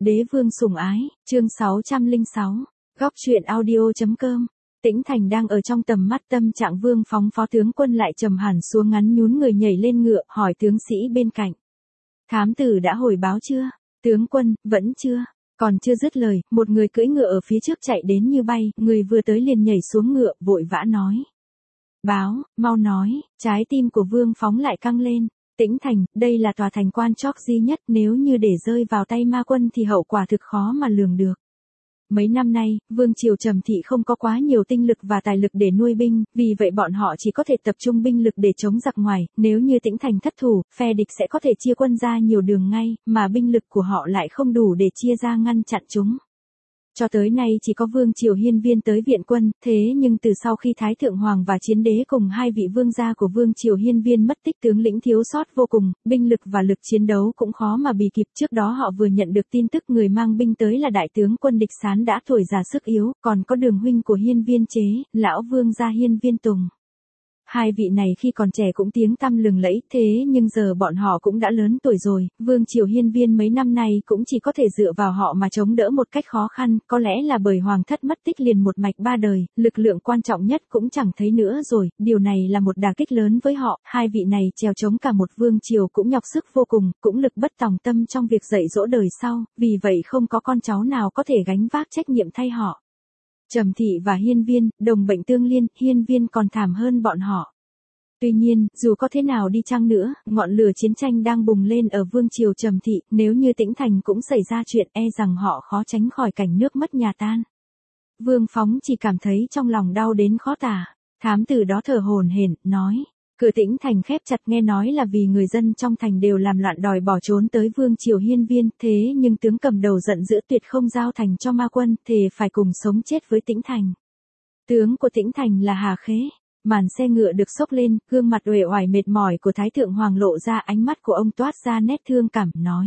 Đế vương sủng ái, chương 606, góc truyện audio.com. Tĩnh Thành đang ở trong tầm mắt, tâm trạng Vương Phóng phó tướng quân lại trầm hẳn xuống, ngắn nhún người nhảy lên ngựa, hỏi tướng sĩ bên cạnh. Thám tử đã hồi báo chưa? Tướng quân, vẫn chưa. Còn chưa dứt lời, một người cưỡi ngựa ở phía trước chạy đến như bay, người vừa tới liền nhảy xuống ngựa, vội vã nói. Báo, mau nói, trái tim của Vương Phóng lại căng lên. Tĩnh Thành, đây là tòa thành quan tróc duy nhất, nếu như để rơi vào tay ma quân thì hậu quả thực khó mà lường được. Mấy năm nay, Vương triều Trầm Thị không có quá nhiều tinh lực và tài lực để nuôi binh, vì vậy bọn họ chỉ có thể tập trung binh lực để chống giặc ngoài, nếu như Tĩnh Thành thất thủ, phe địch sẽ có thể chia quân ra nhiều đường ngay, mà binh lực của họ lại không đủ để chia ra ngăn chặn chúng. Cho tới nay chỉ có Vương triều Hiên Viên tới viện quân, thế nhưng từ sau khi Thái Thượng Hoàng và Chiến Đế cùng hai vị vương gia của Vương triều Hiên Viên mất tích, tướng lĩnh thiếu sót vô cùng, binh lực và lực chiến đấu cũng khó mà bì kịp. Trước đó họ vừa nhận được tin tức người mang binh tới là đại tướng quân Địch Sán đã tuổi già sức yếu, còn có Đường huynh của Hiên Viên Chế, lão vương gia Hiên Viên Tùng. Hai vị này khi còn trẻ cũng tiếng tăm lừng lẫy, thế nhưng giờ bọn họ cũng đã lớn tuổi rồi, Vương triều Hiên Viên mấy năm nay cũng chỉ có thể dựa vào họ mà chống đỡ một cách khó khăn, có lẽ là bởi hoàng thất mất tích liền một mạch ba đời, lực lượng quan trọng nhất cũng chẳng thấy nữa rồi, điều này là một đả kích lớn với họ, hai vị này trèo chống cả một vương triều cũng nhọc sức vô cùng, cũng lực bất tòng tâm trong việc dạy dỗ đời sau, vì vậy không có con cháu nào có thể gánh vác trách nhiệm thay họ. Trầm Thị và Hiên Viên, đồng bệnh tương liên, Hiên Viên còn thảm hơn bọn họ. Tuy nhiên, dù có thế nào đi chăng nữa, ngọn lửa chiến tranh đang bùng lên ở Vương triều Trầm Thị, nếu như Tĩnh Thành cũng xảy ra chuyện, e rằng họ khó tránh khỏi cảnh nước mất nhà tan. Vương Phóng chỉ cảm thấy trong lòng đau đến khó tả. Thám tử đó thở hổn hển, nói. Cửa Tĩnh Thành khép chặt, nghe nói là vì người dân trong thành đều làm loạn đòi bỏ trốn tới Vương triều Hiên Viên, thế nhưng tướng cầm đầu giận dữ tuyệt không giao thành cho ma quân, thề phải cùng sống chết với Tĩnh Thành. Tướng của Tĩnh Thành là Hà Khế. Màn xe ngựa được xốc lên, gương mặt uể oải mệt mỏi của Thái Thượng Hoàng lộ ra, ánh mắt của ông toát ra nét thương cảm, nói.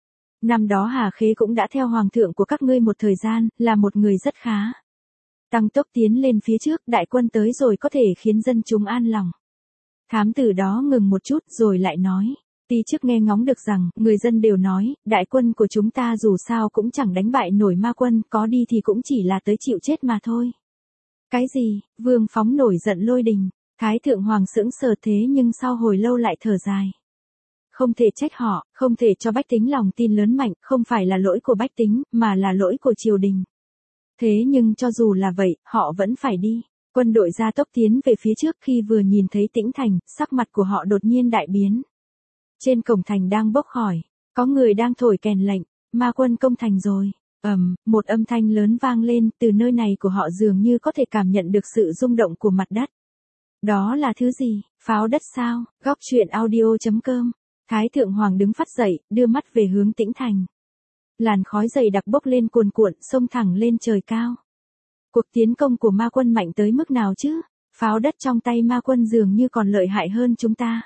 Năm đó Hà Khế cũng đã theo hoàng thượng của các ngươi một thời gian, là một người rất khá. Tăng tốc tiến lên phía trước, đại quân tới rồi có thể khiến dân chúng an lòng. Thám tử đó ngừng một chút rồi lại nói. Ti trước nghe ngóng được rằng, người dân đều nói, đại quân của chúng ta dù sao cũng chẳng đánh bại nổi ma quân, có đi thì cũng chỉ là tới chịu chết mà thôi. Cái gì? Vương Phóng nổi giận lôi đình. Thái Thượng Hoàng sững sờ, thế nhưng sau hồi lâu lại thở dài. Không thể trách họ, không thể cho bách tính lòng tin lớn mạnh, không phải là lỗi của bách tính, mà là lỗi của triều đình. Thế nhưng cho dù là vậy, họ vẫn phải đi. Quân đội ra tốc tiến về phía trước, khi vừa nhìn thấy Tĩnh Thành, sắc mặt của họ đột nhiên đại biến. Trên cổng thành đang bốc khói, có người đang thổi kèn lệnh, ma quân công thành rồi. Một âm thanh lớn vang lên, từ nơi này của họ dường như có thể cảm nhận được sự rung động của mặt đất. Đó là thứ gì? Pháo đất sao? Góc truyện audio.com. Thái Thượng Hoàng đứng phát dậy, đưa mắt về hướng Tĩnh Thành. Làn khói dày đặc bốc lên cuồn cuộn, xông thẳng lên trời cao. Cuộc tiến công của ma quân mạnh tới mức nào chứ? Pháo đất trong tay ma quân dường như còn lợi hại hơn chúng ta.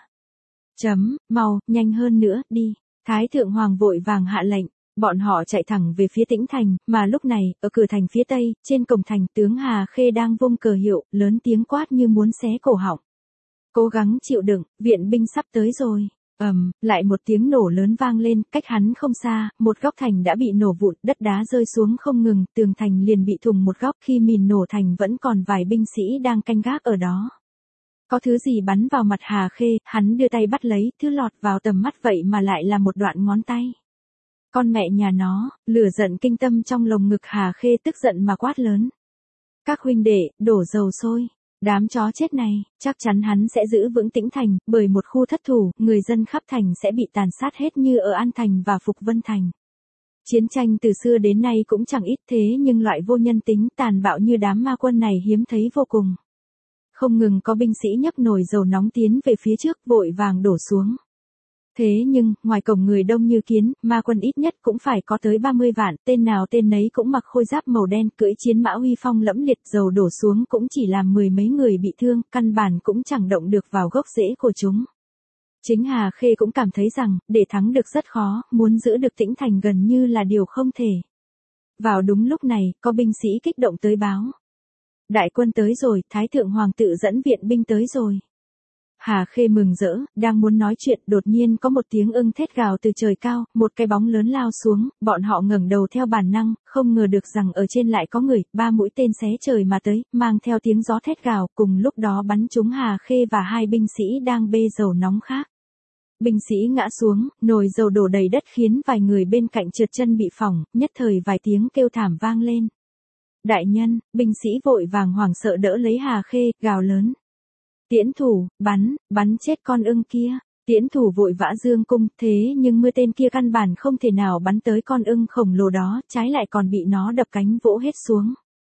Mau, nhanh hơn nữa, đi. Thái Thượng Hoàng vội vàng hạ lệnh. Bọn họ chạy thẳng về phía Tĩnh Thành, mà lúc này, ở cửa thành phía tây, trên cổng thành, tướng Hà Khê đang vung cờ hiệu, lớn tiếng quát như muốn xé cổ họng. Cố gắng chịu đựng, viện binh sắp tới rồi. Lại một tiếng nổ lớn vang lên, cách hắn không xa, một góc thành đã bị nổ vụn, đất đá rơi xuống không ngừng, tường thành liền bị thủng một góc, khi mìn nổ thành vẫn còn vài binh sĩ đang canh gác ở đó. Có thứ gì bắn vào mặt Hà Khê, hắn đưa tay bắt lấy, thứ lọt vào tầm mắt vậy mà lại là một đoạn ngón tay. Con mẹ nhà nó, lửa giận kinh tâm trong lồng ngực Hà Khê tức giận mà quát lớn. Các huynh đệ, đổ dầu sôi. Đám chó chết này, chắc chắn hắn sẽ giữ vững Tĩnh Thành, bởi một khu thất thủ, người dân khắp thành sẽ bị tàn sát hết như ở An Thành và Phục Vân Thành. Chiến tranh từ xưa đến nay cũng chẳng ít, thế nhưng loại vô nhân tính tàn bạo như đám ma quân này hiếm thấy vô cùng. Không ngừng có binh sĩ nhấc nồi dầu nóng tiến về phía trước, vội vàng đổ xuống. Thế nhưng, ngoài cổng người đông như kiến, ma quân ít nhất cũng phải có tới 30 vạn, tên nào tên nấy cũng mặc khôi giáp màu đen, cưỡi chiến mã uy phong lẫm liệt, dầu đổ xuống cũng chỉ làm mười mấy người bị thương, căn bản cũng chẳng động được vào gốc rễ của chúng. Chính Hà Khê cũng cảm thấy rằng, để thắng được rất khó, muốn giữ được Tĩnh Thành gần như là điều không thể. Vào đúng lúc này, có binh sĩ kích động tới báo. Đại quân tới rồi, Thái Thượng Hoàng tự dẫn viện binh tới rồi. Hà Khê mừng rỡ, đang muốn nói chuyện, đột nhiên có một tiếng ưng thét gào từ trời cao, một cái bóng lớn lao xuống, bọn họ ngẩng đầu theo bản năng, không ngờ được rằng ở trên lại có người, 3 mũi tên xé trời mà tới, mang theo tiếng gió thét gào, cùng lúc đó bắn trúng Hà Khê và 2 binh sĩ đang bê dầu nóng khác. Binh sĩ ngã xuống, nồi dầu đổ đầy đất khiến vài người bên cạnh trượt chân bị phỏng, nhất thời vài tiếng kêu thảm vang lên. Đại nhân, binh sĩ vội vàng hoảng sợ đỡ lấy Hà Khê, gào lớn. Tiễn thủ, bắn chết con ưng kia. Tiễn thủ vội vã dương cung, thế nhưng mưa tên kia căn bản không thể nào bắn tới con ưng khổng lồ đó, trái lại còn bị nó đập cánh vỗ hết xuống.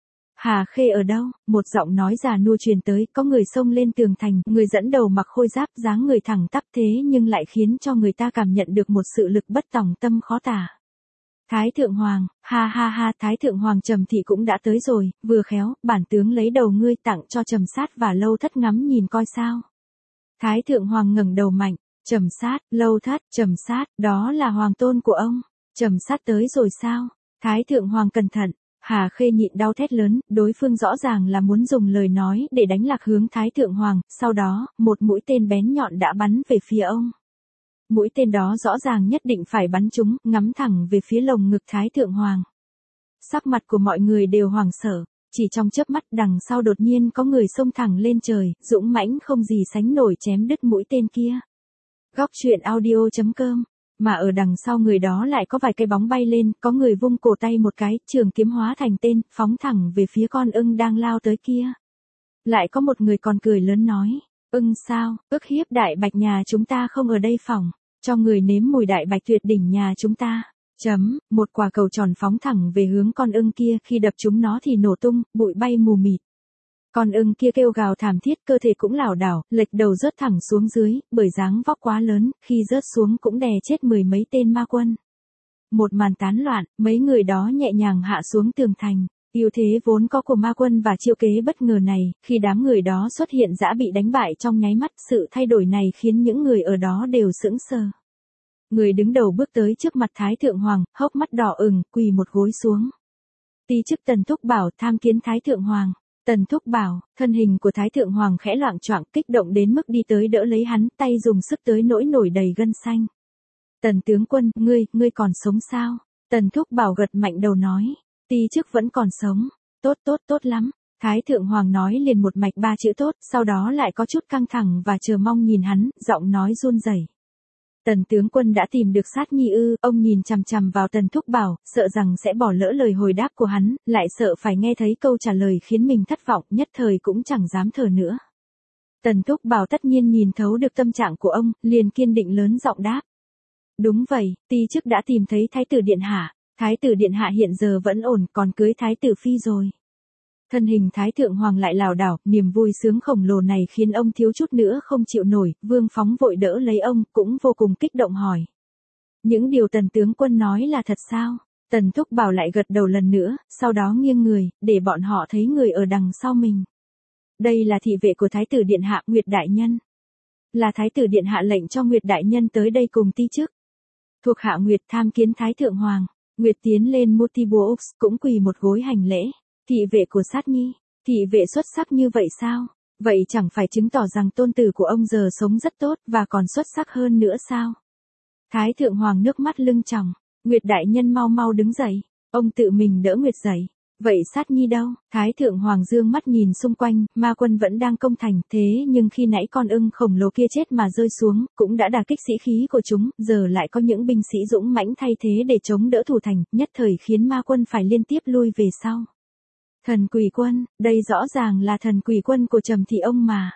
Hà Khê ở đâu? Một giọng nói già nua truyền tới, có người xông lên tường thành, người dẫn đầu mặc khôi giáp dáng người thẳng tắp thế nhưng lại khiến cho người ta cảm nhận được một sự lực bất tòng tâm khó tả. Thái Thượng Hoàng, ha ha ha, Thái Thượng Hoàng Trầm Thị cũng đã tới rồi, vừa khéo, bản tướng lấy đầu ngươi tặng cho Trầm Sát và Lâu Thất ngắm nhìn coi sao. Thái Thượng Hoàng ngẩng đầu mạnh, Trầm Sát, Lâu Thất, Trầm Sát, đó là hoàng tôn của ông. Trầm Sát tới rồi sao? Thái Thượng Hoàng cẩn thận. Hà Khê nhịn đau thét lớn, đối phương rõ ràng là muốn dùng lời nói để đánh lạc hướng Thái Thượng Hoàng, sau đó, một mũi tên bén nhọn đã bắn về phía ông. Mũi tên đó rõ ràng nhất định phải bắn trúng, ngắm thẳng về phía lồng ngực Thái Thượng Hoàng. Sắc mặt của mọi người đều hoảng sợ, chỉ trong chớp mắt đằng sau đột nhiên có người xông thẳng lên trời, dũng mãnh không gì sánh nổi chém đứt mũi tên kia. Góc truyện audio.com. Mà ở đằng sau người đó lại có vài cái bóng bay lên, có người vung cổ tay một cái, trường kiếm hóa thành tên, phóng thẳng về phía con ưng đang lao tới kia. Lại có một người còn cười lớn nói, ưng sao, ức hiếp đại bạch nhà chúng ta không ở đây phòng, cho người nếm mùi đại bạch tuyệt đỉnh nhà chúng ta. Một quả cầu tròn phóng thẳng về hướng con ưng kia, khi đập chúng nó thì nổ tung, bụi bay mù mịt. Con ưng kia kêu gào thảm thiết, cơ thể cũng lảo đảo, lệch đầu rớt thẳng xuống dưới, bởi dáng vóc quá lớn, khi rớt xuống cũng đè chết 10 mấy tên ma quân. Một màn tán loạn, mấy người đó nhẹ nhàng hạ xuống tường thành. Ưu thế vốn có của ma quân và chiêu kế bất ngờ này, khi đám người đó xuất hiện dã bị đánh bại trong nháy mắt, sự thay đổi này khiến những người ở đó đều sững sờ. Người đứng đầu bước tới trước mặt Thái Thượng Hoàng, hốc mắt đỏ ửng, quỳ một gối xuống. Ti chức Tần Thúc Bảo tham kiến Thái Thượng Hoàng. Tần Thúc Bảo, thân hình của Thái Thượng Hoàng khẽ loạng choạng, kích động đến mức đi tới đỡ lấy hắn, tay dùng sức tới nỗi nổi đầy gân xanh. Tần tướng quân, ngươi còn sống sao? Tần Thúc Bảo gật mạnh đầu nói. Ti chức vẫn còn sống. Tốt lắm. Thái Thượng Hoàng nói liền một mạch 3 chữ tốt, sau đó lại có chút căng thẳng và chờ mong nhìn hắn, giọng nói run rẩy. Tần tướng quân đã tìm được Sát Nhi ư? Ông nhìn chằm chằm vào Tần Thúc Bảo, sợ rằng sẽ bỏ lỡ lời hồi đáp của hắn, lại sợ phải nghe thấy câu trả lời khiến mình thất vọng, nhất thời cũng chẳng dám thở nữa. Tần Thúc Bảo tất nhiên nhìn thấu được tâm trạng của ông, liền kiên định lớn giọng đáp. Đúng vậy, ti chức đã tìm thấy Thái tử Điện Hạ. Thái tử Điện Hạ hiện giờ vẫn ổn, còn cưới Thái tử Phi rồi. Thân hình Thái Thượng Hoàng lại lảo đảo, niềm vui sướng khổng lồ này khiến ông thiếu chút nữa không chịu nổi, Vương Phóng vội đỡ lấy ông, cũng vô cùng kích động hỏi. Những điều Tần tướng quân nói là thật sao? Tần Thúc Bảo lại gật đầu lần nữa, sau đó nghiêng người, để bọn họ thấy người ở đằng sau mình. Đây là thị vệ của Thái tử Điện Hạ, Nguyệt Đại Nhân. Là Thái tử Điện Hạ lệnh cho Nguyệt Đại Nhân tới đây cùng ti chức. Thuộc hạ Nguyệt tham kiến Thái Thượng Hoàng. Nguyệt tiến lên Motibuox, cũng quỳ một gối hành lễ. Thị vệ của Sát Nhi, thị vệ xuất sắc như vậy sao? Vậy chẳng phải chứng tỏ rằng tôn tử của ông giờ sống rất tốt và còn xuất sắc hơn nữa sao? Thái Thượng Hoàng nước mắt lưng tròng, Nguyệt Đại Nhân mau mau đứng dậy, ông tự mình đỡ Nguyệt dậy. Vậy Sát Nhi đâu? Thái Thượng Hoàng dương mắt nhìn xung quanh, ma quân vẫn đang công thành, thế nhưng khi nãy con ưng khổng lồ kia chết mà rơi xuống, cũng đã đả kích sĩ khí của chúng, giờ lại có những binh sĩ dũng mãnh thay thế để chống đỡ thủ thành, nhất thời khiến ma quân phải liên tiếp lui về sau. Thần Quỷ Quân, đây rõ ràng là Thần Quỷ Quân của Trầm Thị ông mà.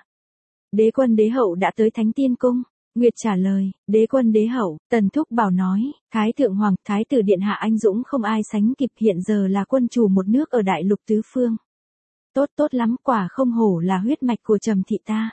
Đế quân đế hậu đã tới Thánh Tiên Cung. Nguyệt trả lời, đế quân đế hậu, Tần Thúc Bảo nói, Thái Thượng Hoàng, Thái tử Điện Hạ anh dũng không ai sánh kịp, hiện giờ là quân chủ một nước ở đại lục tứ phương. Tốt lắm, quả không hổ là huyết mạch của Trầm Thị ta.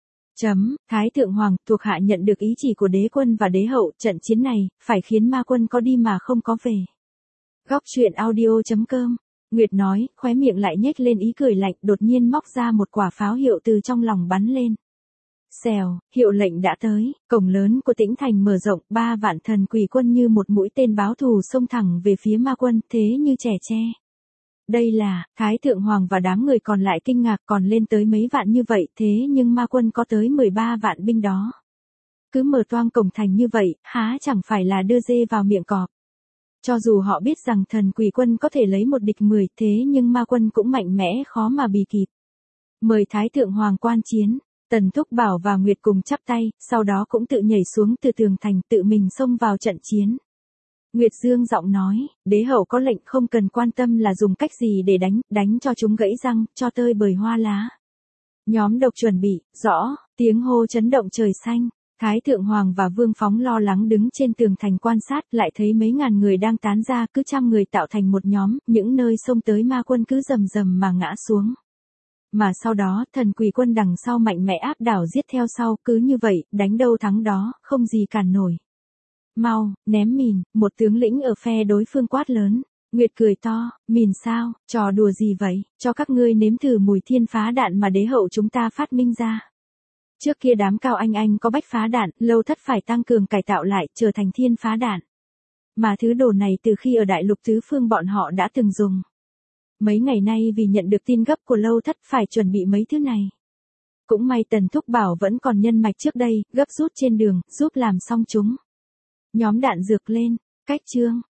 Thái Thượng Hoàng, thuộc hạ nhận được ý chỉ của đế quân và đế hậu, trận chiến này, phải khiến ma quân có đi mà không có về. Góc truyện audio.com. Nguyệt nói, khóe miệng lại nhếch lên ý cười lạnh, đột nhiên móc ra một quả pháo hiệu từ trong lòng bắn lên. Xèo, hiệu lệnh đã tới, cổng lớn của Tĩnh Thành mở rộng, 3 vạn thần quỷ quân như một mũi tên báo thù xông thẳng về phía ma quân, thế như trẻ tre. Đây là, Thái Thượng Hoàng và đám người còn lại kinh ngạc còn lên tới mấy vạn như vậy thế nhưng ma quân có tới 13 vạn binh đó. Cứ mở toang cổng thành như vậy, há chẳng phải là đưa dê vào miệng cọp. Cho dù họ biết rằng thần quỷ quân có thể lấy một địch 10 thế nhưng ma quân cũng mạnh mẽ khó mà bì kịp. Mời Thái Thượng Hoàng quan chiến, Tần Thúc Bảo và Nguyệt cùng chắp tay, sau đó cũng tự nhảy xuống từ tường thành tự mình xông vào trận chiến. Nguyệt Dương giọng nói, đế hậu có lệnh không cần quan tâm là dùng cách gì để đánh cho chúng gãy răng, cho tơi bời hoa lá. Nhóm độc chuẩn bị, rõ, tiếng hô chấn động trời xanh. Thái Thượng Hoàng và Vương Phóng lo lắng đứng trên tường thành quan sát, lại thấy mấy ngàn người đang tán ra, cứ trăm người tạo thành một nhóm, những nơi xông tới ma quân cứ rầm rầm mà ngã xuống. Mà sau đó, thần quỷ quân đằng sau mạnh mẽ áp đảo giết theo sau, cứ như vậy, đánh đâu thắng đó, không gì cản nổi. Mau, ném mìn, một tướng lĩnh ở phe đối phương quát lớn. Nguyệt cười to, mìn sao, trò đùa gì vậy, cho các ngươi nếm thử mùi thiên phá đạn mà đế hậu chúng ta phát minh ra. Trước kia đám Cao Anh có bách phá đạn, Lâu Thất phải tăng cường cải tạo lại, trở thành thiên phá đạn. Mà thứ đồ này từ khi ở đại lục tứ phương bọn họ đã từng dùng. Mấy ngày nay vì nhận được tin gấp của Lâu Thất phải chuẩn bị mấy thứ này. Cũng may Tần Thúc Bảo vẫn còn nhân mạch trước đây, gấp rút trên đường, giúp làm xong chúng. Nhóm đạn dược lên, cách chương.